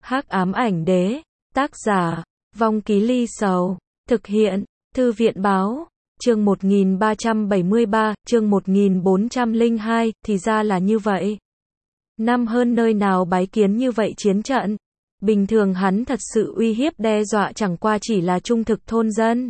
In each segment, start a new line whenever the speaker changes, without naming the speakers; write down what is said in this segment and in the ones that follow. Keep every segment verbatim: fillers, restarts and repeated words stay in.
Hắc ám ảnh đế, tác giả, Vong Ký Ly Sầu, thực hiện, Thư viện báo, chương một nghìn ba trăm bảy mươi ba, chương một nghìn bốn trăm lẻ hai, thì ra là như vậy. Năm hơn nơi nào bái kiến như vậy chiến trận. Bình thường hắn thật sự uy hiếp đe dọa chẳng qua chỉ là trung thực thôn dân.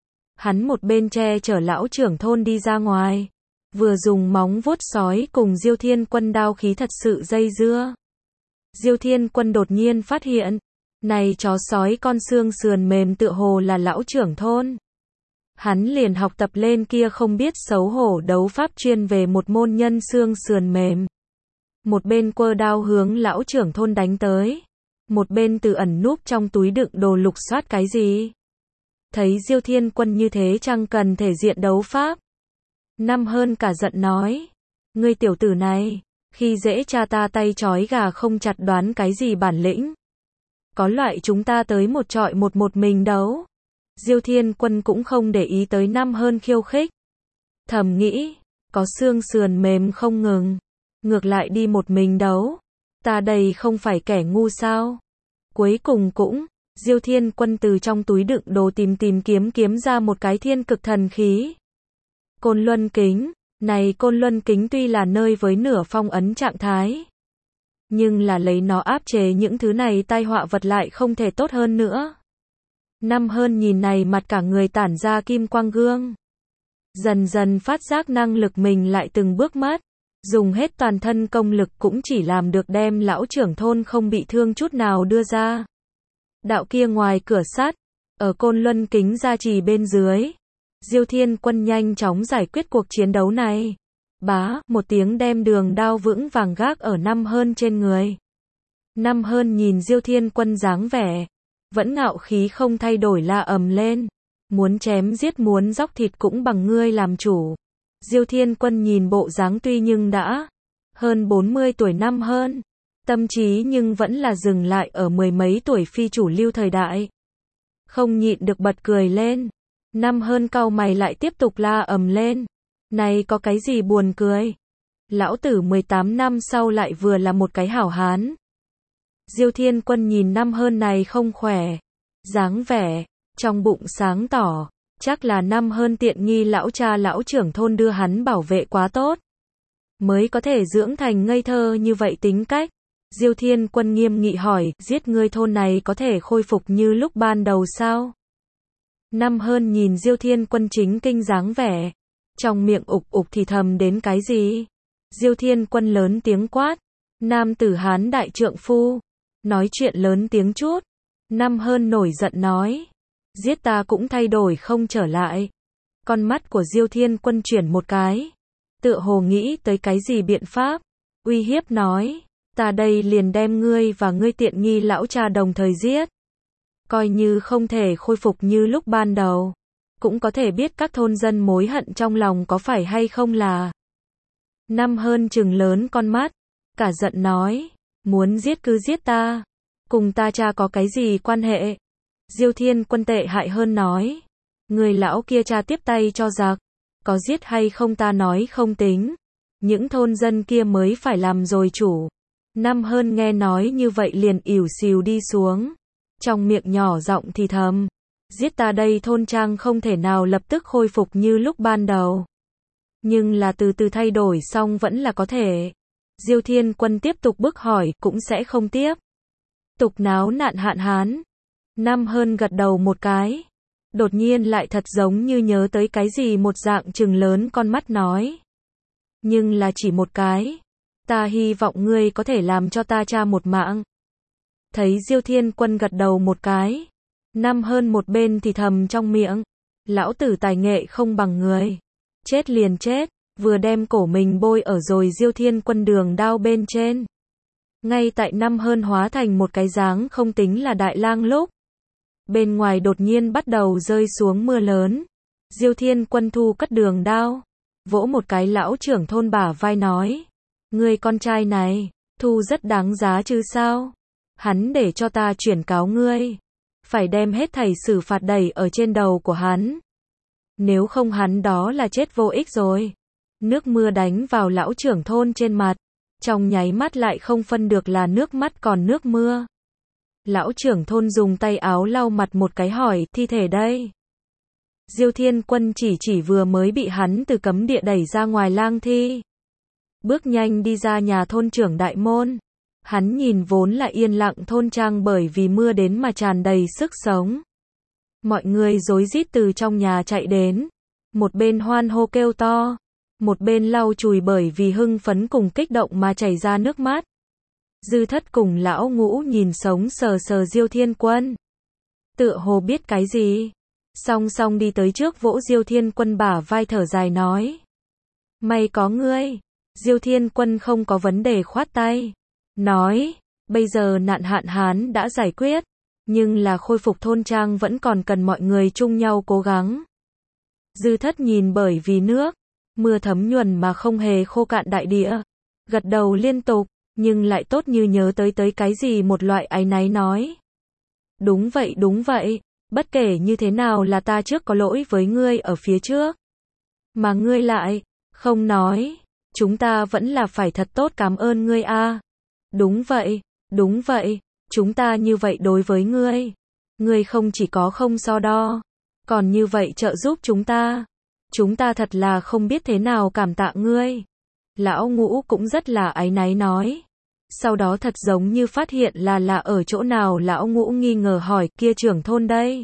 Hắn một bên che chở lão trưởng thôn đi ra ngoài, vừa dùng móng vuốt sói cùng Diêu Thiên Quân đao khí thật sự dây dưa. Diêu Thiên Quân đột nhiên phát hiện, này chó sói con xương sườn mềm tựa hồ là lão trưởng thôn. Hắn liền học tập lên kia không biết xấu hổ đấu pháp chuyên về một môn nhân xương sườn mềm. Một bên quơ đao hướng lão trưởng thôn đánh tới, một bên từ ẩn núp trong túi đựng đồ lục soát cái gì. Thấy Diêu Thiên Quân như thế chẳng cần thể diện đấu pháp. Năm hơn cả giận nói, ngươi tiểu tử này, khi dễ cha ta tay trói gà không chặt đoán cái gì bản lĩnh. Có loại chúng ta tới một trọi một một mình đấu. Diêu Thiên Quân cũng không để ý tới năm hơn khiêu khích. Thầm nghĩ, có xương sườn mềm không ngừng, ngược lại đi một mình đấu. Ta đây không phải kẻ ngu sao? Cuối cùng cũng, Diêu Thiên Quân từ trong túi đựng đồ tìm tìm kiếm kiếm ra một cái thiên cực thần khí. Côn Luân Kính, này Côn Luân Kính tuy là nơi với nửa phong ấn trạng thái, nhưng là lấy nó áp chế những thứ này tai họa vật lại không thể tốt hơn nữa. Năm hơn nhìn này mặt cả người tản ra kim quang gương. Dần dần phát giác năng lực mình lại từng bước mất. Dùng hết toàn thân công lực cũng chỉ làm được đem lão trưởng thôn không bị thương chút nào đưa ra. Đạo kia ngoài cửa sắt, ở Côn Luân Kính gia trì bên dưới, Diêu Thiên Quân nhanh chóng giải quyết cuộc chiến đấu này. Bá, một tiếng đem đường đao vững vàng gác ở năm hơn trên người. Năm hơn nhìn Diêu Thiên Quân dáng vẻ, vẫn ngạo khí không thay đổi la ầm lên. Muốn chém giết muốn dóc thịt cũng bằng ngươi làm chủ. Diêu Thiên Quân nhìn bộ dáng tuy nhưng đã hơn bốn mươi tuổi năm hơn, tâm trí nhưng vẫn là dừng lại ở mười mấy tuổi phi chủ lưu thời đại. Không nhịn được bật cười lên. Năm hơn cau mày lại tiếp tục la ầm lên. Này có cái gì buồn cười? Lão tử mười tám năm sau lại vừa là một cái hảo hán. Diêu Thiên Quân nhìn năm hơn này không khỏe, dáng vẻ, trong bụng sáng tỏ. Chắc là năm hơn tiện nghi lão cha lão trưởng thôn đưa hắn bảo vệ quá tốt, mới có thể dưỡng thành ngây thơ như vậy tính cách. Diêu Thiên Quân nghiêm nghị hỏi, giết ngươi thôn này có thể khôi phục như lúc ban đầu sao? Năm hơn nhìn Diêu Thiên Quân chính kinh dáng vẻ, trong miệng ục ục thì thầm đến cái gì? Diêu Thiên Quân lớn tiếng quát, nam tử hán đại trượng phu, nói chuyện lớn tiếng chút. Năm hơn nổi giận nói, giết ta cũng thay đổi không trở lại. Con mắt của Diêu Thiên Quân chuyển một cái, tựa hồ nghĩ tới cái gì biện pháp, uy hiếp nói, ta đây liền đem ngươi và ngươi tiện nghi lão cha đồng thời giết. Coi như không thể khôi phục như lúc ban đầu, cũng có thể biết các thôn dân mối hận trong lòng có phải hay không là. Năm hơn trừng lớn con mắt, cả giận nói, muốn giết cứ giết ta, cùng ta cha có cái gì quan hệ? Diêu Thiên Quân tệ hại hơn nói, người lão kia cha tiếp tay cho giặc, có giết hay không ta nói không tính, những thôn dân kia mới phải làm rồi chủ. Năm hơn nghe nói như vậy liền ỉu xìu đi xuống, trong miệng nhỏ giọng thì thầm, giết ta đây thôn trang không thể nào lập tức khôi phục như lúc ban đầu, nhưng là từ từ thay đổi xong vẫn là có thể. Diêu Thiên Quân tiếp tục bức hỏi, cũng sẽ không tiếp tục náo nạn hạn hán. Năm hơn gật đầu một cái, đột nhiên lại thật giống như nhớ tới cái gì một dạng trừng lớn con mắt nói, nhưng là chỉ một cái, ta hy vọng ngươi có thể làm cho ta cha một mạng. Thấy Diêu Thiên Quân gật đầu một cái, năm hơn một bên thì thầm trong miệng, lão tử tài nghệ không bằng người, chết liền chết, vừa đem cổ mình bôi ở rồi Diêu Thiên Quân đường đao bên trên. Ngay tại năm hơn hóa thành một cái dáng không tính là đại lang lúc, bên ngoài đột nhiên bắt đầu rơi xuống mưa lớn. Diêu Thiên Quân thu cất đường đao, vỗ một cái lão trưởng thôn bả vai nói, người con trai này, thu rất đáng giá chứ sao? Hắn để cho ta chuyển cáo ngươi, phải đem hết thảy xử phạt đẩy ở trên đầu của hắn. Nếu không hắn đó là chết vô ích rồi. Nước mưa đánh vào lão trưởng thôn trên mặt, trong nháy mắt lại không phân được là nước mắt còn nước mưa. Lão trưởng thôn dùng tay áo lau mặt một cái hỏi, thi thể đây. Diêu Thiên Quân chỉ chỉ vừa mới bị hắn từ cấm địa đẩy ra ngoài lang thi. Bước nhanh đi ra nhà thôn trưởng đại môn. Hắn nhìn vốn là yên lặng thôn trang bởi vì mưa đến mà tràn đầy sức sống. Mọi người rối rít từ trong nhà chạy đến. Một bên hoan hô kêu to. Một bên lau chùi bởi vì hưng phấn cùng kích động mà chảy ra nước mắt. Dư Thất cùng lão Ngũ nhìn sống sờ sờ Diêu Thiên Quân. Tựa hồ biết cái gì. Song song đi tới trước vỗ Diêu Thiên Quân bả vai thở dài nói. May có ngươi. Diêu Thiên Quân không có vấn đề khoát tay. Nói, bây giờ nạn hạn hán đã giải quyết. Nhưng là khôi phục thôn trang vẫn còn cần mọi người chung nhau cố gắng. Dư Thất nhìn bởi vì nước, mưa thấm nhuần mà không hề khô cạn đại địa. Gật đầu liên tục, nhưng lại tốt như nhớ tới tới cái gì một loại áy náy nói. Đúng vậy đúng vậy, bất kể như thế nào là ta trước có lỗi với ngươi ở phía trước. Mà ngươi lại, không nói, chúng ta vẫn là phải thật tốt cảm ơn ngươi a. Đúng vậy, đúng vậy, chúng ta như vậy đối với ngươi. Ngươi không chỉ có không so đo, còn như vậy trợ giúp chúng ta. Chúng ta thật là không biết thế nào cảm tạ ngươi. Lão Ngũ cũng rất là áy náy nói. Sau đó thật giống như phát hiện là là ở chỗ nào lão Ngũ nghi ngờ hỏi kia trưởng thôn đây.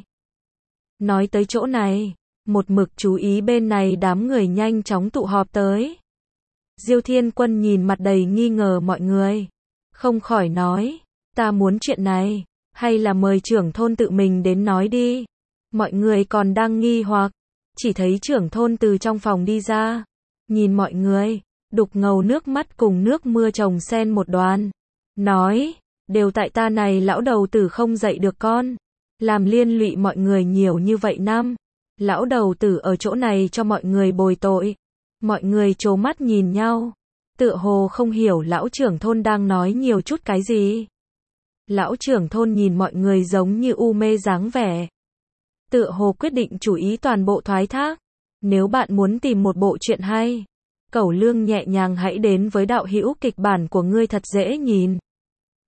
Nói tới chỗ này, một mực chú ý bên này đám người nhanh chóng tụ họp tới. Diêu Thiên Quân nhìn mặt đầy nghi ngờ mọi người. Không khỏi nói, ta muốn chuyện này, hay là mời trưởng thôn tự mình đến nói đi. Mọi người còn đang nghi hoặc, chỉ thấy trưởng thôn từ trong phòng đi ra. Nhìn mọi người, đục ngầu nước mắt cùng nước mưa chồng xen một đoàn. Nói, đều tại ta này lão đầu tử không dạy được con. Làm liên lụy mọi người nhiều như vậy năm. Lão đầu tử ở chỗ này cho mọi người bồi tội. Mọi người trố mắt nhìn nhau. Tựa hồ không hiểu lão trưởng thôn đang nói nhiều chút cái gì. Lão trưởng thôn nhìn mọi người giống như u mê dáng vẻ. Tựa hồ quyết định chủ ý toàn bộ thoái thác. Nếu bạn muốn tìm một bộ truyện hay, Cẩu Lương nhẹ nhàng hãy đến với đạo hữu kịch bản của ngươi thật dễ nhìn.